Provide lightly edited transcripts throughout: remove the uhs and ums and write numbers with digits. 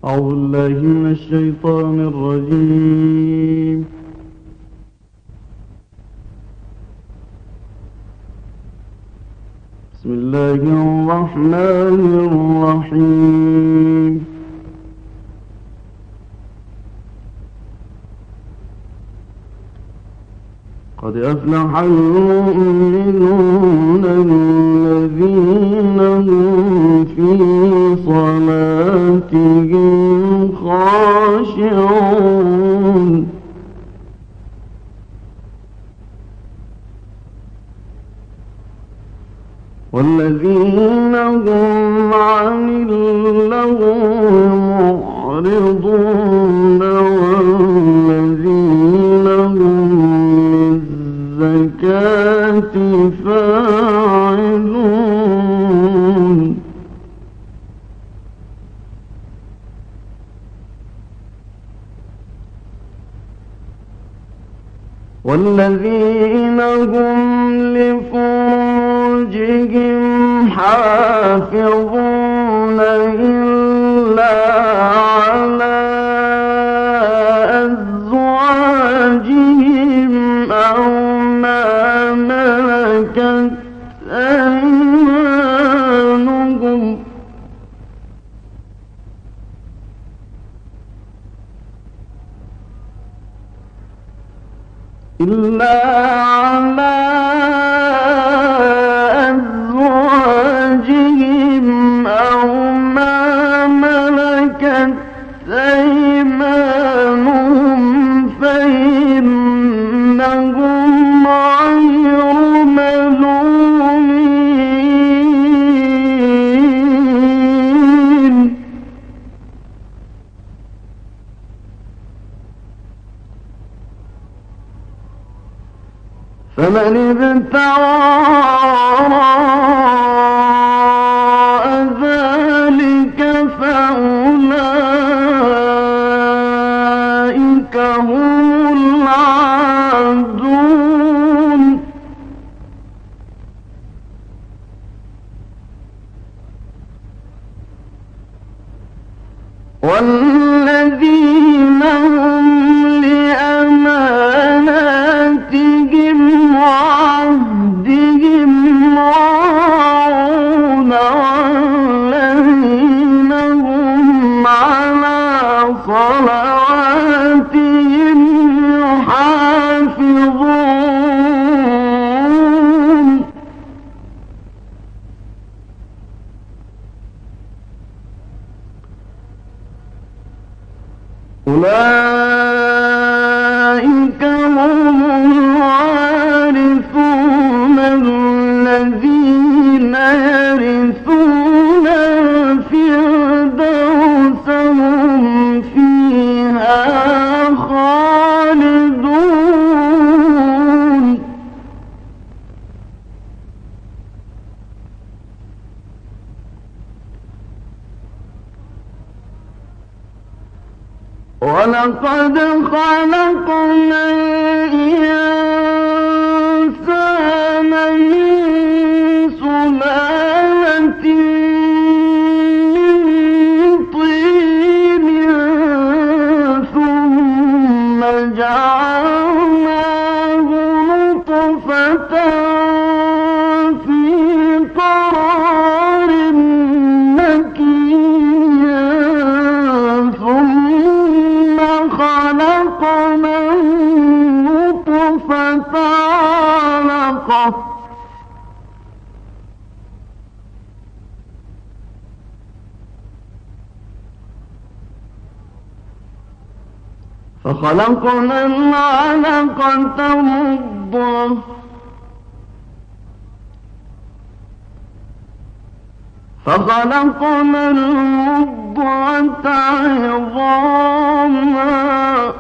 أعوذ بالله من الشيطان الرجيم. بسم الله الرحمن الرحيم. قد أفلح المؤمنون الذين هم في صلاتهم خاشعون والذين هم عن اللغو معرضون والذين هم للزكاة فاعلون والذين هم لفروجهم حافظون إلا على أزواجهم أو ما ملكت أيمانهم إلا على أزواجهم أو ما ملكت أيمانهم فإنهم غير ملومين فمن ابتغى وراء ذلك فأولئك هم العادون والذين هم لأماناتهم وعهدهم راعون والذين هم على صلواتهم يحافظون أولئك هم الوارثون الذين يرثون الفردوس هم فيها خالدون ولقد خلقنا الإنسان من سلالة من طين ثم جعلناه نطفة في قرار مكين ثم خلقنا النطفة علقة فخلقنا العلقة مضغة فخلقنا المضغة عظاما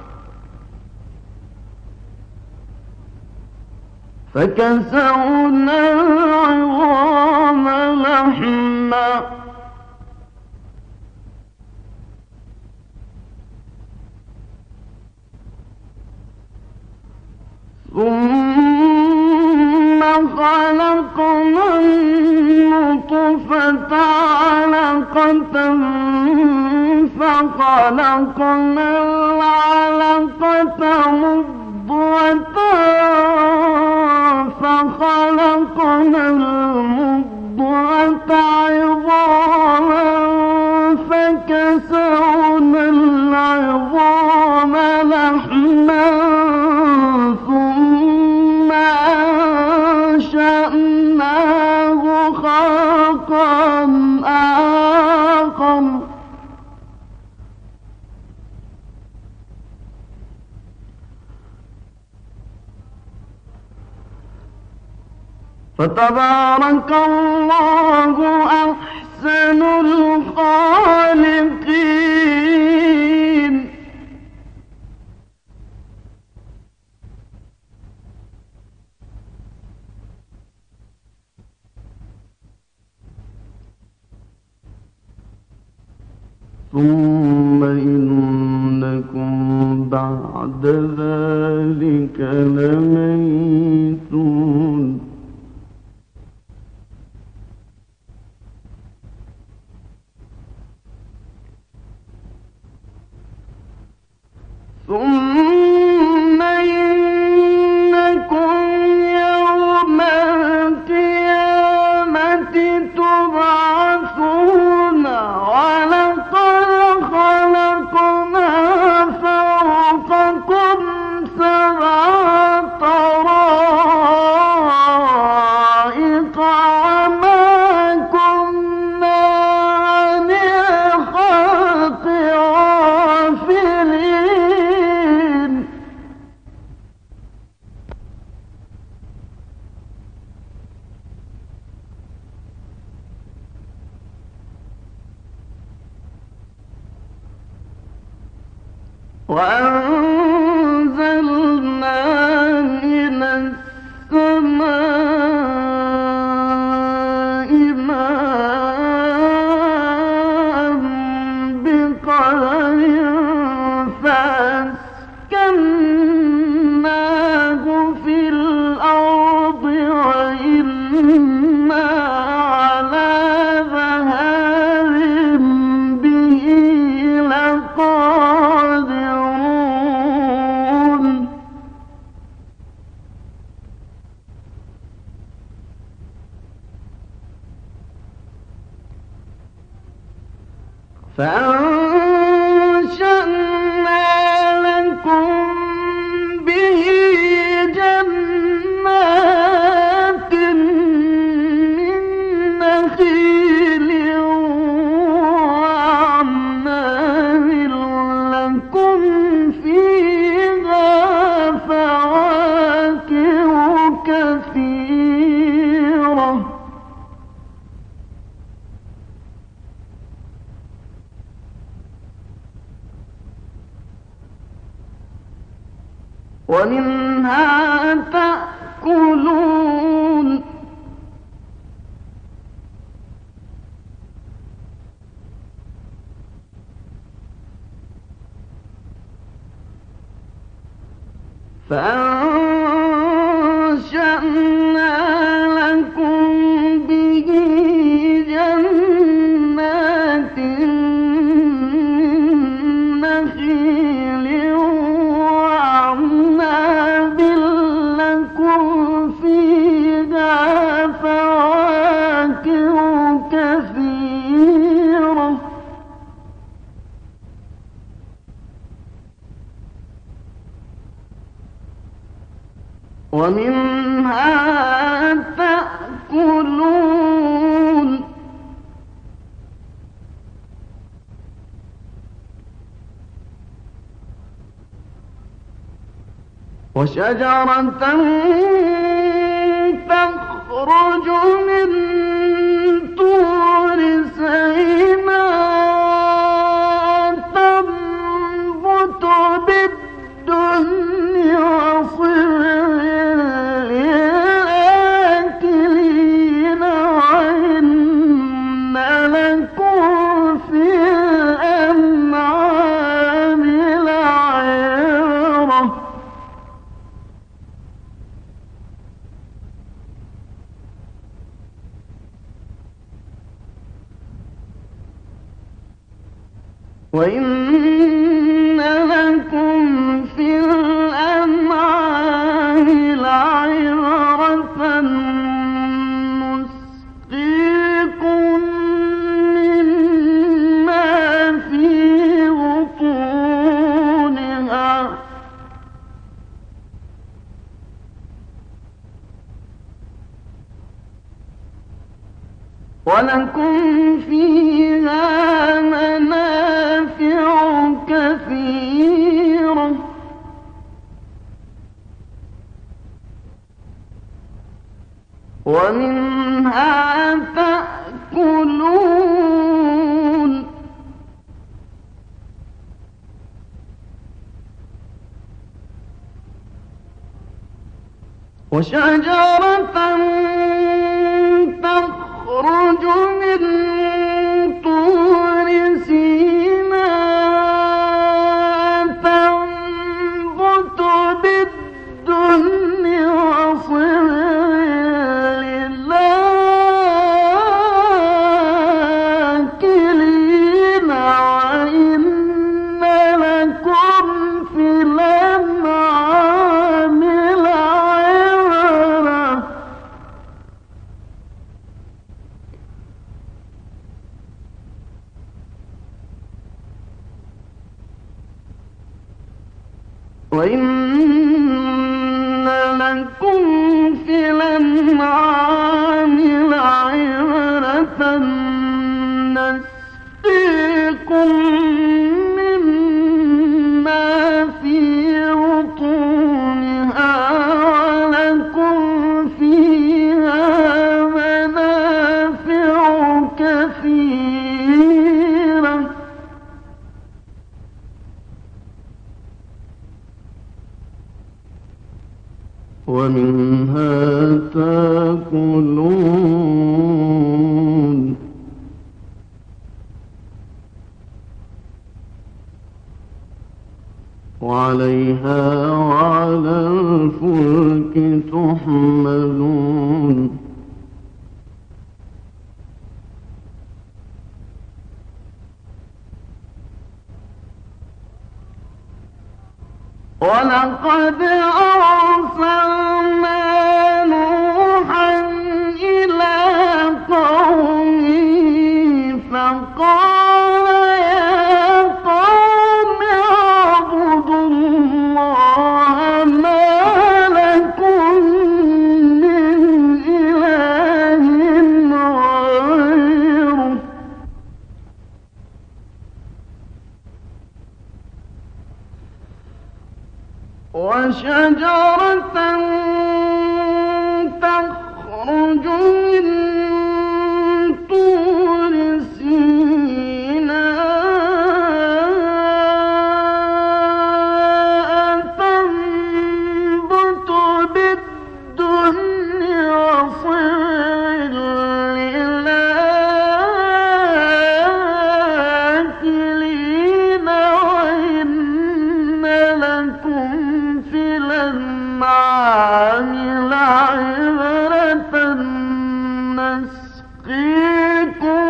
فكسونا العظام لحما ثم خلقنا النطفة علقة فخلقنا العلقة مضغة فخلقنا المضغة عظاما فكسونا العظام لحما ثم أنشأناه خلقا آخر فتبارك الله أحسن الخالقين. ثم إنكم بعد ذلك لميتون. ثم إنكم يوم القيامة تبعثون ولقد خلقنا فوقكم سبع طرائق وما كنا عن الخلق غافلين. وأنزلنا من السماء ماء بقدر فأسكناه في الأرض وإنا على ذهاب به لقادرون. فأنشأنا لكم به جنات من نخيل وأعناب لكم فيها فواكه كثيرة ومنها تأكلون. فأنشأنا لكم به جنات من نخيل وأعناب لكم فيها فواكه كثيرة ومنها تأكلون. وشجرة تخرج من طور سيناء تنبت بالدهن وصبغ للآكلين وإن لكم في الأنعام لعبرة. وإن لكم في الأنعام لعبرة نسقيكم مما في بطونها ولكم فيها منافع كثيرة ومنها تأكلون وشجرة تخرج من طور سيناء تنبت بالدهن وصبغ للآكلين وإن لكم في الأنعام لعبرة وإن لكم في الأنعام لعبرة نسقيكم مما في بطونها ولكم فيها منافع كثيرة ومنها تأكلون وعليها وعلى الفلك تحملون ولقد أرسلنا نوحا إلى قومه فقال يا قوم اعبدوا الله ما لكم من إله غيره وشجرة تخرج من طور سيناء تنبت بالدهن وصبغ للآكلين وإن لكم في الأنعام لعبرة نسقيكم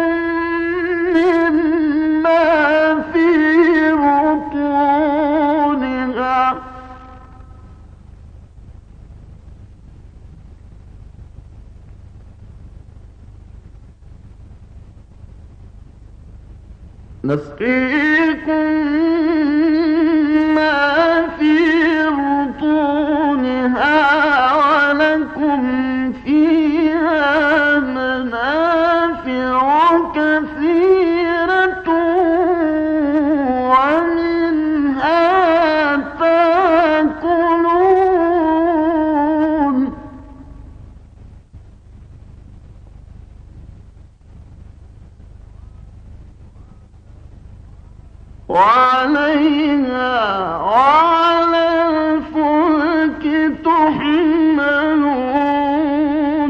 مما في بطونها ولكم فيها منافع كثيرة ومنها تأكلون وعليها وعلى الفلك تحملون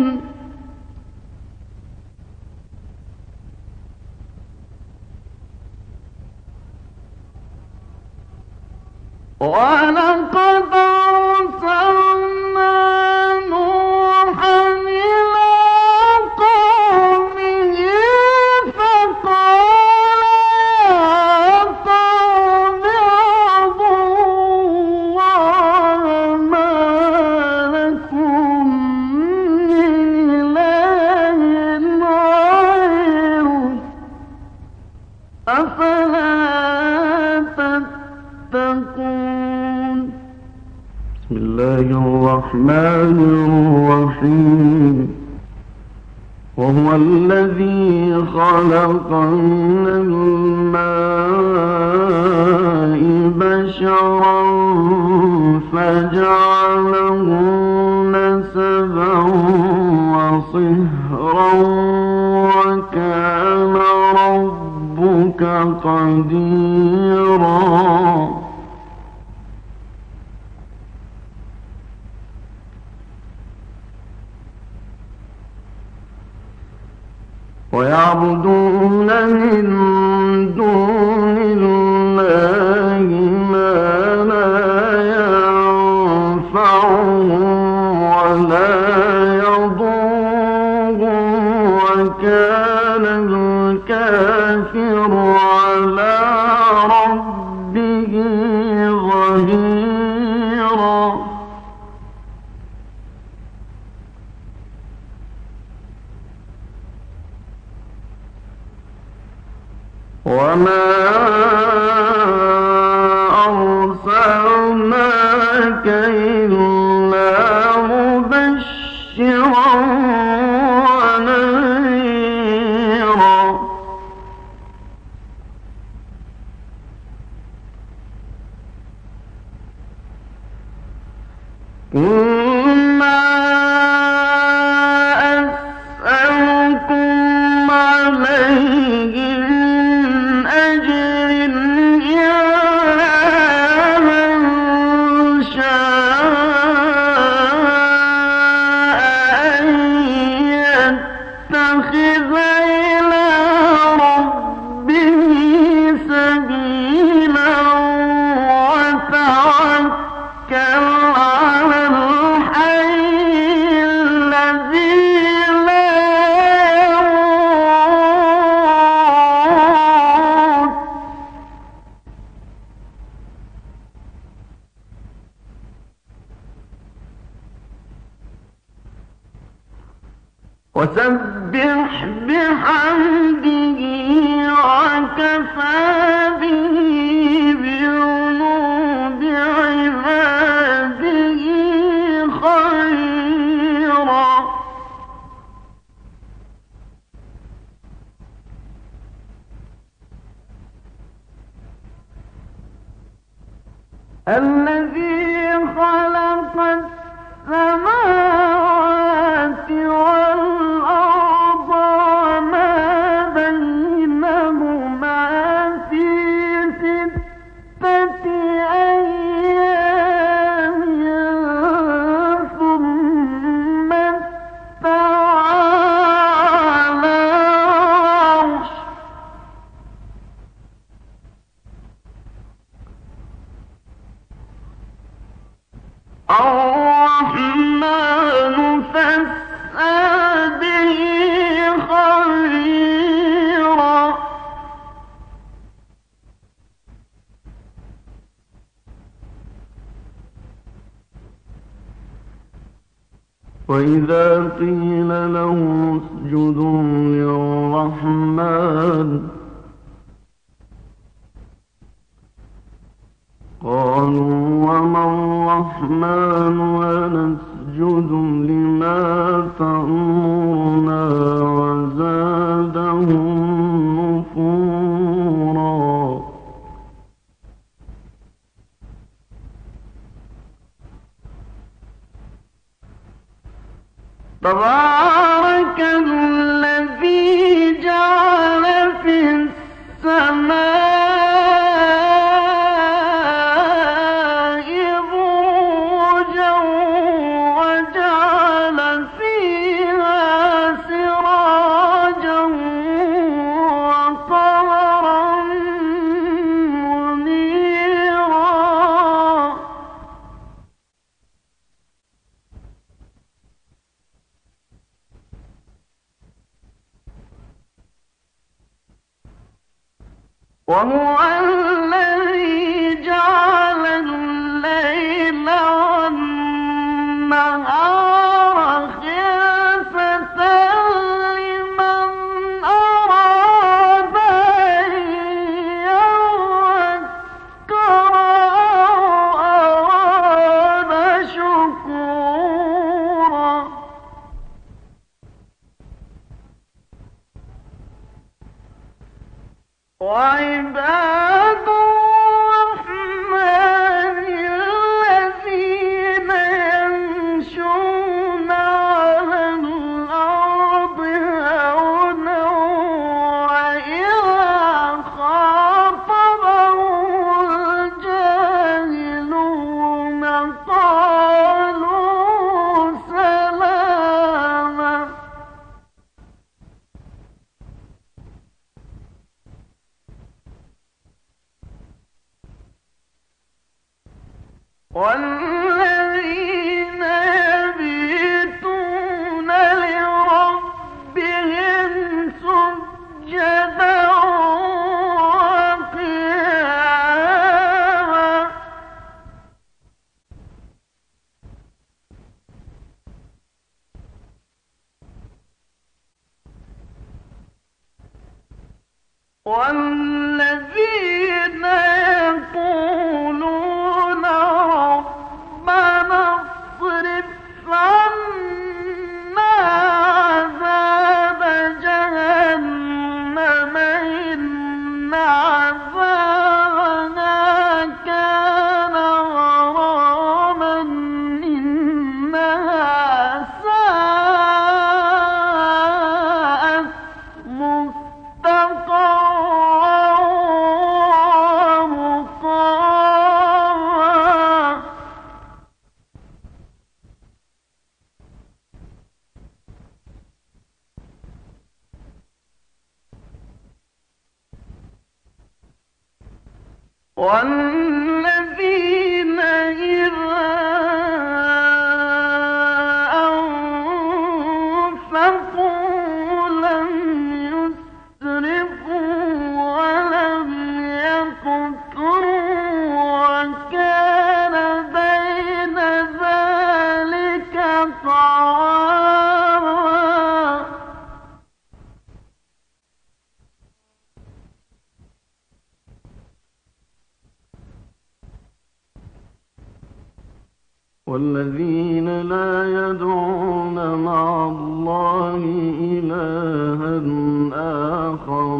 ولقد أرسلنا نوحا إلى قومه فقال يا أفلا تتقون. بسم الله الرحمن الرحيم. وهو الذي خلق من الماء بشرا فجعله نسبا وصهرا وكان ربك قديرا. ويعبدون من دون الله ما لا ينفعهم ولا يضرهم وكان الكافر على ربه ظهيرا. وما أرسلناك إلا مبشرا ونذيرا. وسبح بحمده وكفى به بذنوب عباده خبيرا. الذي خلق السماوات والأرض وما بينهما في 6 أيام ثم استوى على العرش. الرحمن فاسأل به خبيرا. وإذا قيل لهم اسجدوا للرحمن قالوا وما الرحمن ونسجد لما تأمرنا وزادهم نفورا. تبارك الذي جعل في السماء وهو الذي جعل الليل والنهار خلفة لمن أراد أن والذين يبيتون لربهم سجدا وقياما والذين يقولون ربنا اصرف عنا عذاب جهنم إن عذابها كان غراما إنها ساءت مستقرا ومقاما والذين إذا أنفقوا لم يسرفوا ولم يقتروا وكان بين ذلك قواما والذين لا يدعون مع الله إلها آخر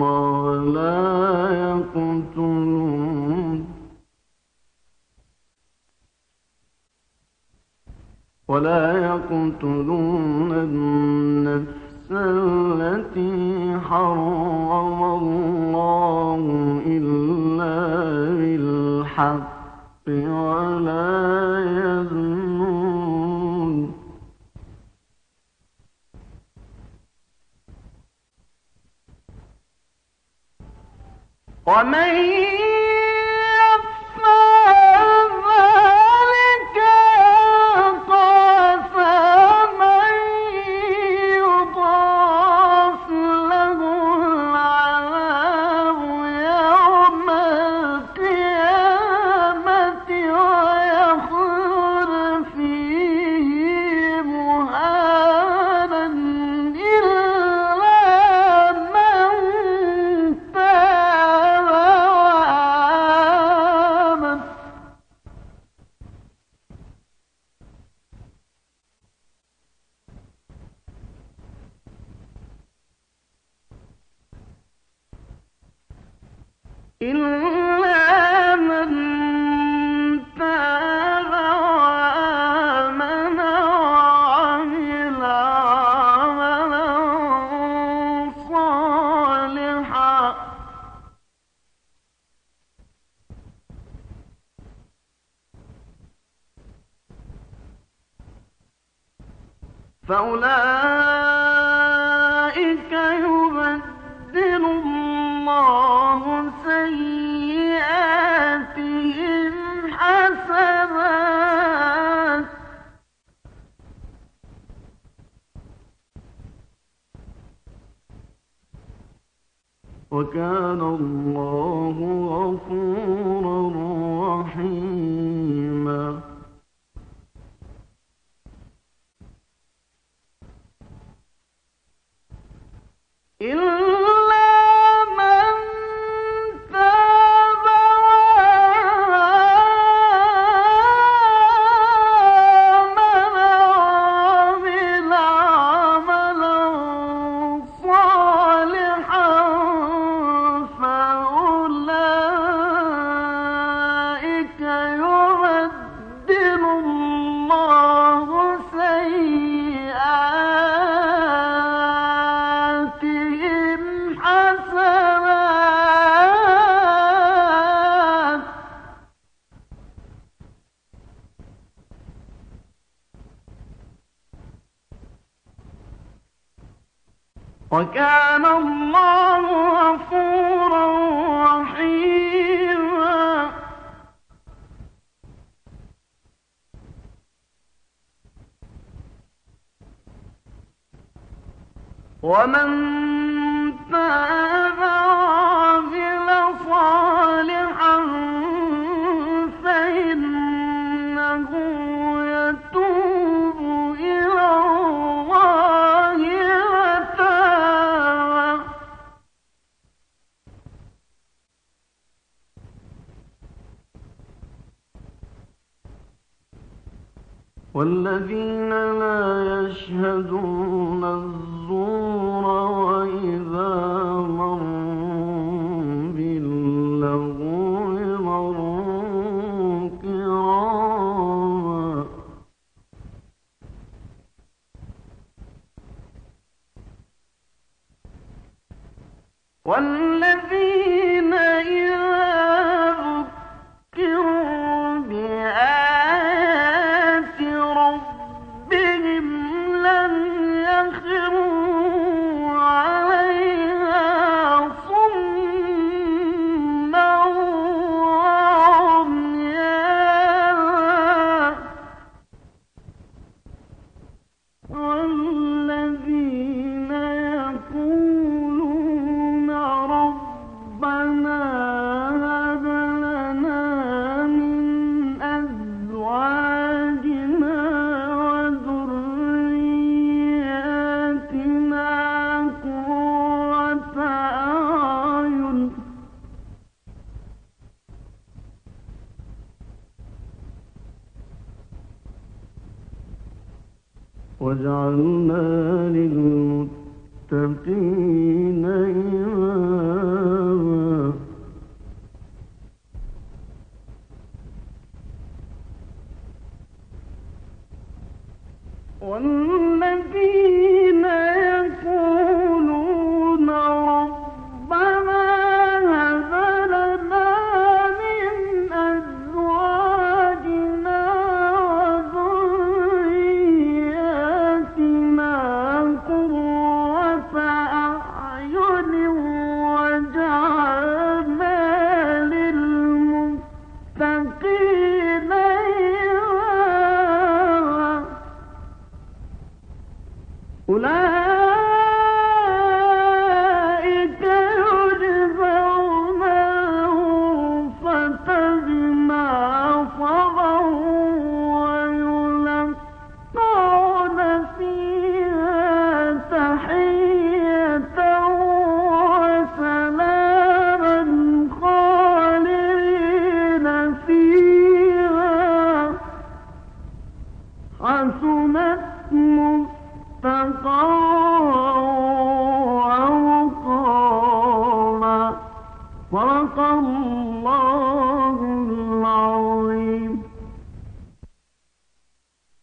ولا يقتلون النفس التي حرم الله إلا بالحق ولا يزنون ومن يفعل ذلك يلقى أثاما يضاعف له العذاب يوم القيامة ويخلد فيه مهانا إلا من تاب وآمن إلا من تاب وآمن وعمل عملا صالحا فأولئك يبدل الله سيئاتهم حسنات وكان الله غفورا رحيما إلا من تاب وآمن وعمل عملا صالحا فأولئك يبدل الله سيئاتهم حسنات وكان الله غفورا رحيما ومن تاب وعمل صالحا فإنه يتوب إلى الله متابا. والذين لا يشهدون الزور وإذا مروا باللغو مروا كراما. والذين إذا ذكروا بآيات ربهم لم يخروا عليها صما وعميانا. والذين يقولون ربنا هب لنا من أزواجنا وذرياتنا قرة أعين واجعلنا للمتقين إماما. والذين يقولون ربنا هب لنا من أزواجنا وذرياتنا قرة أعين واجعلنا للمتقين إماما. أولئك يجزون الغرفة بما صبروا ويلقون فيها تحية وسلاما خالدين فيها حسنت مستقرا ومقاما. صدق الله